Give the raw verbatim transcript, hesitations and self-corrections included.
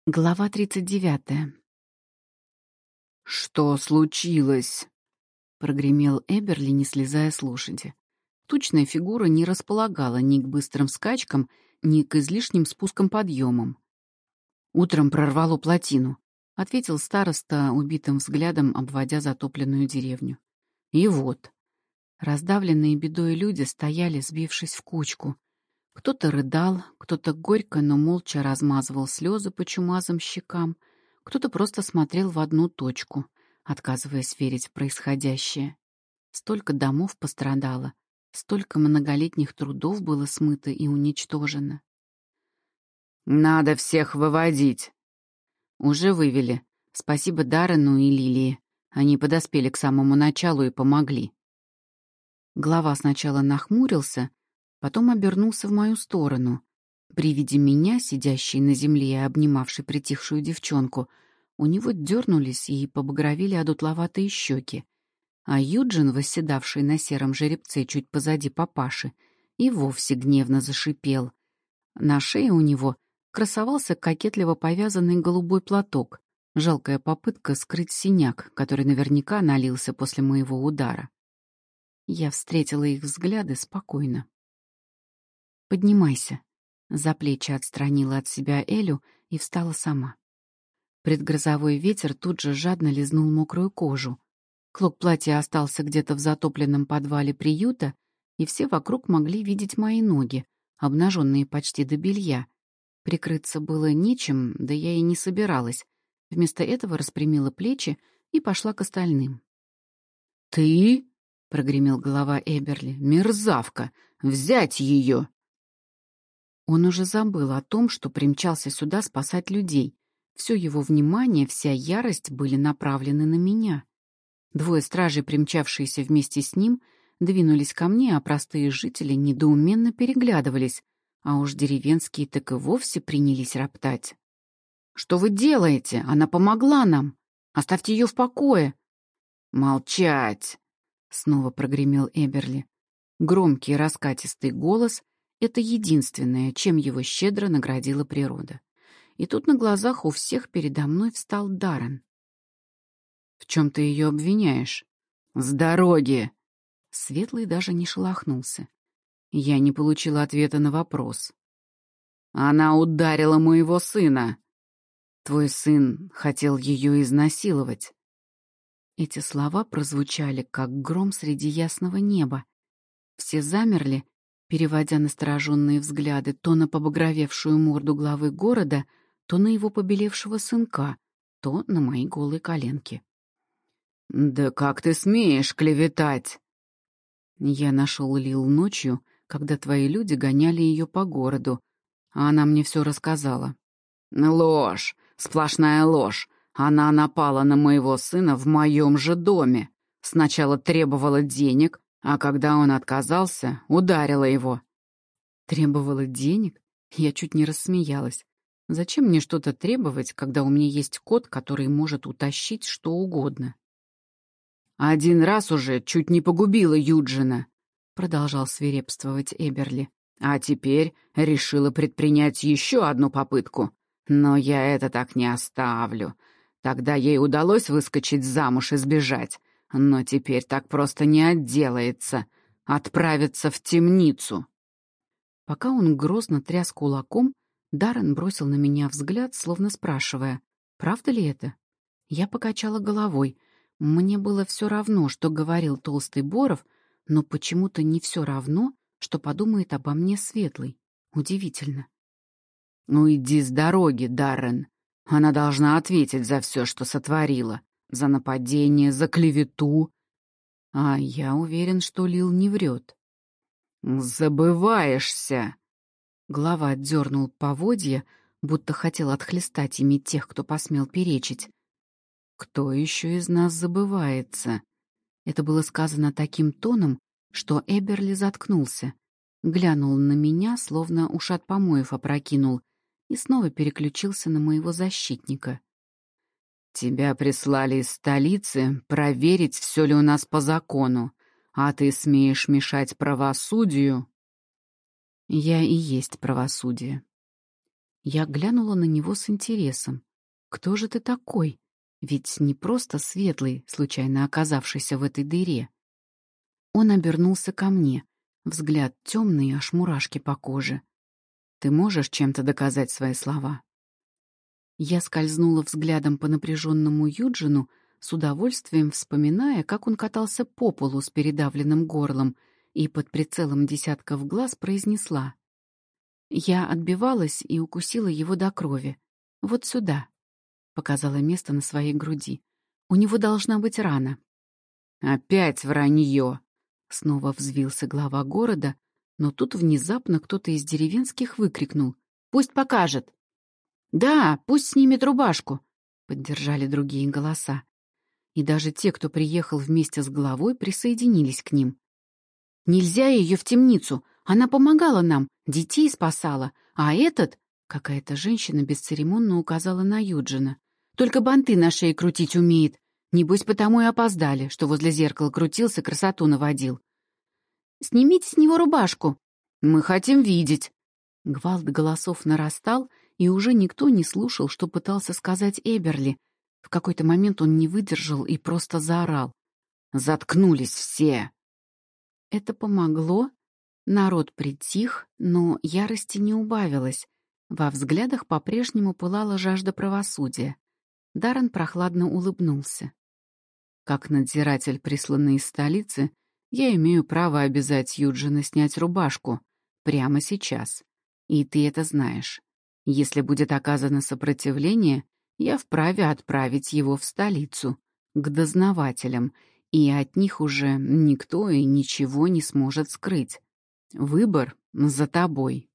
Глава тридцать девятая. «Что случилось?» — прогремел Эберли, не слезая с лошади. Тучная фигура не располагала ни к быстрым скачкам, ни к излишним спускам-подъемам. «Утром прорвало плотину», — ответил староста, убитым взглядом обводя затопленную деревню. И вот. Раздавленные бедой люди стояли, сбившись в кучку. Кто-то рыдал, кто-то горько, но молча размазывал слезы по чумазым щекам, кто-то просто смотрел в одну точку, отказываясь верить в происходящее. Столько домов пострадало, столько многолетних трудов было смыто и уничтожено. «Надо всех выводить!» Уже вывели. Спасибо Даррену и Лилии. Они подоспели к самому началу и помогли. Глава сначала нахмурился, потом обернулся в мою сторону. При виде меня, сидящей на земле и обнимавшей притихшую девчонку, у него дернулись и побагровели одутловатые щеки, а Юджин, восседавший на сером жеребце чуть позади папаши, и вовсе гневно зашипел. На шее у него красовался кокетливо повязанный голубой платок, жалкая попытка скрыть синяк, который наверняка налился после моего удара. Я встретила их взгляды спокойно. «Поднимайся». За плечи отстранила от себя Элю и встала сама. Предгрозовой ветер тут же жадно лизнул мокрую кожу. Клок платья остался где-то в затопленном подвале приюта, и все вокруг могли видеть мои ноги, обнаженные почти до белья. Прикрыться было нечем, да я и не собиралась. Вместо этого распрямила плечи и пошла к остальным. «Ты?» — прогремел голова Эберли. «Мерзавка! Взять ее!» Он уже забыл о том, что примчался сюда спасать людей. Все его внимание, вся ярость были направлены на меня. Двое стражей, примчавшиеся вместе с ним, двинулись ко мне, а простые жители недоуменно переглядывались, а уж деревенские так и вовсе принялись роптать. «Что вы делаете? Она помогла нам! Оставьте ее в покое!» «Молчать!» — снова прогремел Эберли. Громкий раскатистый голос — это единственное, чем его щедро наградила природа. И тут на глазах у всех передо мной встал Даррен. «В чем ты ее обвиняешь?» «С дороги!» Светлый даже не шелохнулся. Я не получила ответа на вопрос. «Она ударила моего сына!» «Твой сын хотел ее изнасиловать». Эти слова прозвучали, как гром среди ясного неба. Все замерли, переводя настороженные взгляды то на побагровевшую морду главы города, то на его побелевшего сынка, то на мои голые коленки. «Да как ты смеешь клеветать?» Я нашел Лил ночью, когда твои люди гоняли ее по городу, а она мне все рассказала. «Ложь! Сплошная ложь! Она напала на моего сына в моем же доме. Сначала требовала денег, а когда он отказался, ударила его». Требовала денег? Я чуть не рассмеялась. Зачем мне что-то требовать, когда у меня есть кот, который может утащить что угодно? «Один раз уже чуть не погубила Юджина», — продолжал свирепствовать Эберли. «а теперь решила предпринять еще одну попытку. Но я это так не оставлю. Тогда ей удалось выскочить замуж и сбежать, но теперь так просто не отделается. Отправиться в темницу». Пока он грозно тряс кулаком, Даррен бросил на меня взгляд, словно спрашивая, правда ли это? Я покачала головой. Мне было все равно, что говорил толстый Боров, но почему-то не все равно, что подумает обо мне Светлый. Удивительно. «Ну иди с дороги, Даррен. Она должна ответить за все, что сотворила. За нападение, за клевету». А я уверен, что Лил не врет. «Забываешься!» Глава отдернул поводья, будто хотел отхлестать ими тех, кто посмел перечить. «Кто еще из нас забывается?» Это было сказано таким тоном, что Эберли заткнулся, глянул на меня, словно ушат помоев опрокинул, и снова переключился на моего защитника. «Тебя прислали из столицы проверить, все ли у нас по закону, а ты смеешь мешать правосудию?» Я и есть правосудие. Я глянула на него с интересом. «Кто же ты такой? Ведь не просто светлый, случайно оказавшийся в этой дыре». Он обернулся ко мне. Взгляд темный, аж мурашки по коже. «Ты можешь чем-то доказать свои слова?» Я скользнула взглядом по напряженному Юджину, с удовольствием вспоминая, как он катался по полу с передавленным горлом, и под прицелом десятков глаз произнесла. Я отбивалась и укусила его до крови. «Вот сюда», — показала место на своей груди. «У него должна быть рана». «Опять вранье!» — снова взвился глава города, но тут внезапно кто-то из деревенских выкрикнул. «Пусть покажет!» «Да, пусть снимет рубашку!» — поддержали другие голоса. И даже те, кто приехал вместе с главой, присоединились к ним. «Нельзя ее в темницу! Она помогала нам, детей спасала, а этот...» Какая-то женщина бесцеремонно указала на Юджина. «Только банты на шее крутить умеет. Небось, потому и опоздали, что возле зеркала крутился, красоту наводил». «Снимите с него рубашку!» «Мы хотим видеть!» Гвалт голосов нарастал, и уже никто не слушал, что пытался сказать Эберли. В какой-то момент он не выдержал и просто заорал. «Заткнулись все!» Это помогло. Народ притих, но ярости не убавилось. Во взглядах по-прежнему пылала жажда правосудия. Даррен прохладно улыбнулся. «Как надзиратель, присланный из столицы, я имею право обязать Юджина снять рубашку. Прямо сейчас. И ты это знаешь. Если будет оказано сопротивление, я вправе отправить его в столицу, к дознавателям, и от них уже никто и ничего не сможет скрыть. Выбор за тобой».